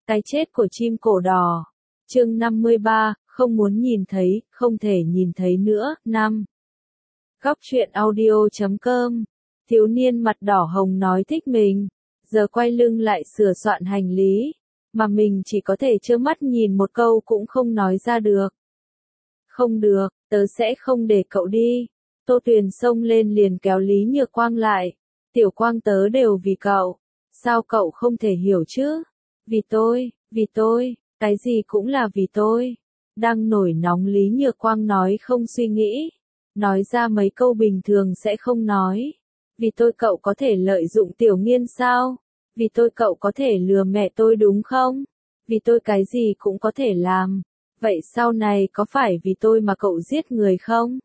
Cái chết của chim cổ đỏ. Chương 53, không muốn nhìn thấy, không thể nhìn thấy nữa. 5. Góc truyện audio.com. Thiếu niên mặt đỏ hồng nói thích mình, giờ quay lưng lại sửa soạn hành lý, mà mình chỉ có thể trơ mắt nhìn một câu cũng không nói ra được. Không được, tớ sẽ không để cậu đi. Tô Tuyền xông lên liền kéo Lý Nhược Quang lại. Tiểu Quang tớ đều vì cậu. Sao cậu không thể hiểu chứ? Vì tôi, cái gì cũng là vì tôi. Đang nổi nóng Lý Nhược Quang nói không suy nghĩ. Nói ra mấy câu bình thường sẽ không nói. Vì tôi cậu có thể lợi dụng Tiểu Nghiên sao? Vì tôi cậu có thể lừa mẹ tôi đúng không? Vì tôi cái gì cũng có thể làm. Vậy sau này có phải vì tôi mà cậu giết người không?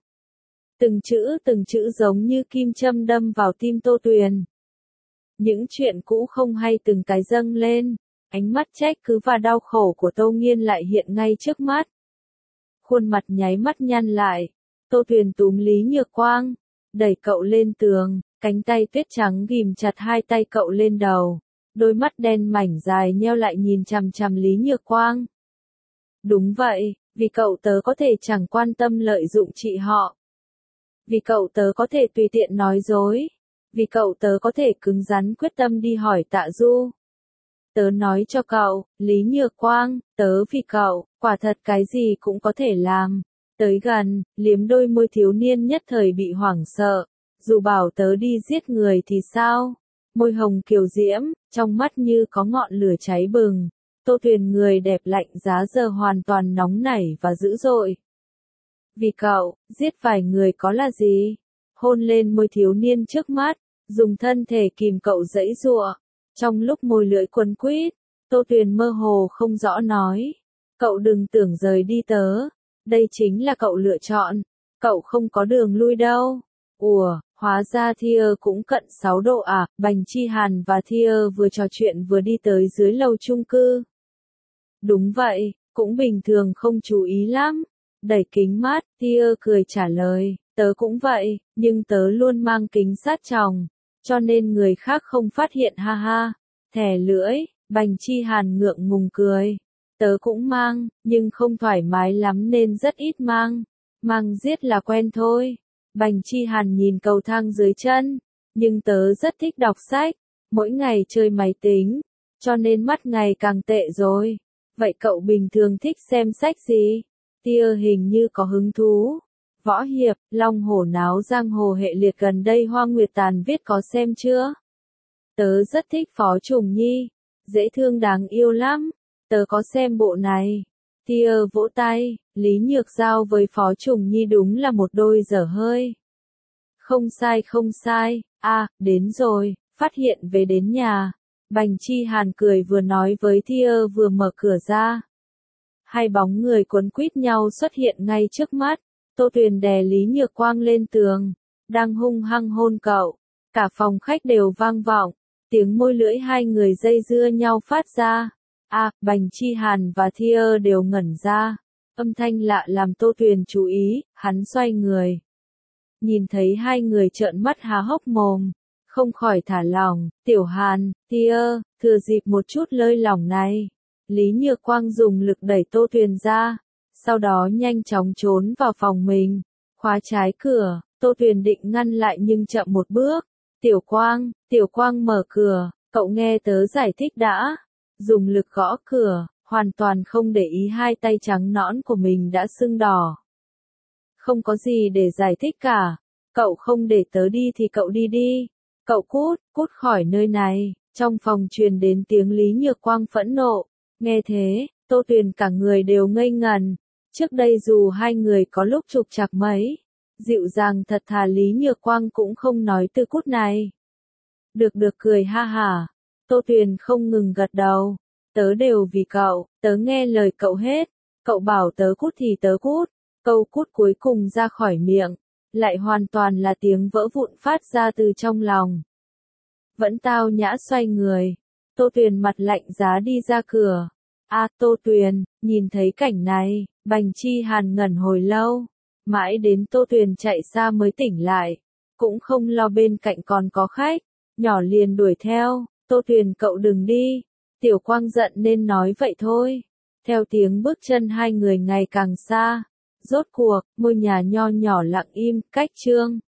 Từng chữ giống như kim châm đâm vào tim Tô Tuyền. Những chuyện cũ không hay từng cái dâng lên, ánh mắt trách cứ và đau khổ của Tô Nghiên lại hiện ngay trước mắt. Khuôn mặt nháy mắt nhăn lại, Tô Tuyền túm Lý Nhược Quang, đẩy cậu lên tường, cánh tay tuyết trắng ghim chặt hai tay cậu lên đầu, đôi mắt đen mảnh dài nheo lại nhìn chằm chằm Lý Nhược Quang. Đúng vậy, vì cậu tớ có thể chẳng quan tâm lợi dụng chị họ. Vì cậu tớ có thể tùy tiện nói dối. Vì cậu tớ có thể cứng rắn quyết tâm đi hỏi Tạ Du. Tớ nói cho cậu, Lý Nhược Quang, tớ vì cậu, quả thật cái gì cũng có thể làm. Tới gần, liếm đôi môi thiếu niên nhất thời bị hoảng sợ. Dù bảo tớ đi giết người thì sao? Môi hồng kiều diễm, trong mắt như có ngọn lửa cháy bừng. Tô Tuyền người đẹp lạnh giá giờ hoàn toàn nóng nảy và dữ dội. Vì cậu, giết vài người có là gì? Hôn lên môi thiếu niên trước mắt, dùng thân thể kìm cậu giãy giụa. Trong lúc môi lưỡi quấn quýt, Tô Tuyền mơ hồ không rõ nói. Cậu đừng tưởng rời đi tớ. Đây chính là cậu lựa chọn. Cậu không có đường lui đâu. Ủa, hóa ra Thia cũng cận 6 độ à? Bành Chi Hàn và Thia vừa trò chuyện vừa đi tới dưới lầu chung cư. Đúng vậy, cũng bình thường không chú ý lắm. Đẩy kính mát, Thia cười trả lời, tớ cũng vậy, nhưng tớ luôn mang kính sát tròng, cho nên người khác không phát hiện ha ha. Thè lưỡi, Bành Chi Hàn ngượng ngùng cười. Tớ cũng mang, nhưng không thoải mái lắm nên rất ít mang. Mang giết là quen thôi. Bành Chi Hàn nhìn cầu thang dưới chân, nhưng tớ rất thích đọc sách, mỗi ngày chơi máy tính, cho nên mắt ngày càng tệ rồi. Vậy cậu bình thường thích xem sách gì? Tia hình như có hứng thú. Võ hiệp, Long Hổ Náo Giang Hồ hệ liệt gần đây Hoa Nguyệt Tàn viết có xem chưa? Tớ rất thích Phó Trùng Nhi, dễ thương đáng yêu lắm. Tớ có xem bộ này. Tia vỗ tay, Lý Nhược Giao với Phó Trùng Nhi đúng là một đôi dở hơi. Không sai, đến rồi, phát hiện về đến nhà. Bành Chi Hàn cười vừa nói với Tia vừa mở cửa ra. Hai bóng người quấn quýt nhau xuất hiện ngay trước mắt. Tô Tuyền đè Lý Nhược Quang lên tường, đang hung hăng hôn cậu. Cả phòng khách đều vang vọng, tiếng môi lưỡi hai người dây dưa nhau phát ra. Bành Chi Hàn và Thia đều ngẩn ra. Âm thanh lạ làm Tô Tuyền chú ý, hắn xoay người. Nhìn thấy hai người trợn mắt há hốc mồm, không khỏi thả lỏng. Tiểu Hàn, Thia, thừa dịp một chút lơi lỏng này. Lý Nhược Quang dùng lực đẩy Tô Tuyền ra, sau đó nhanh chóng trốn vào phòng mình, khóa trái cửa. Tô Tuyền định ngăn lại nhưng chậm một bước. Tiểu Quang mở cửa, cậu nghe tớ giải thích đã. Dùng lực gõ cửa, hoàn toàn không để ý hai tay trắng nõn của mình đã sưng đỏ. Không có gì để giải thích cả, cậu không để tớ đi thì cậu đi đi. Cậu cút khỏi nơi này. Trong phòng truyền đến tiếng Lý Nhược Quang phẫn nộ. Nghe thế, Tô Tuyền cả người đều ngây ngần. Trước đây dù hai người có lúc trục trặc mấy, dịu dàng thật thà Lý Nhược Quang cũng không nói từ cút này. Được cười ha hả. Tô Tuyền không ngừng gật đầu. Tớ đều vì cậu, tớ nghe lời cậu hết. Cậu bảo tớ cút thì tớ cút. Câu cút cuối cùng ra khỏi miệng, lại hoàn toàn là tiếng vỡ vụn phát ra từ trong lòng. Vẫn tao nhã xoay người. Tô Tuyền mặt lạnh giá đi ra cửa. Tô Tuyền, nhìn thấy cảnh này, Bành Chi Hàn ngẩn hồi lâu. Mãi đến Tô Tuyền chạy xa mới tỉnh lại. Cũng không lo bên cạnh còn có khách. Nhỏ liền đuổi theo. Tô Tuyền cậu đừng đi. Tiểu Quang giận nên nói vậy thôi. Theo tiếng bước chân hai người ngày càng xa. Rốt cuộc, ngôi nhà nho nhỏ lặng im, cách Trương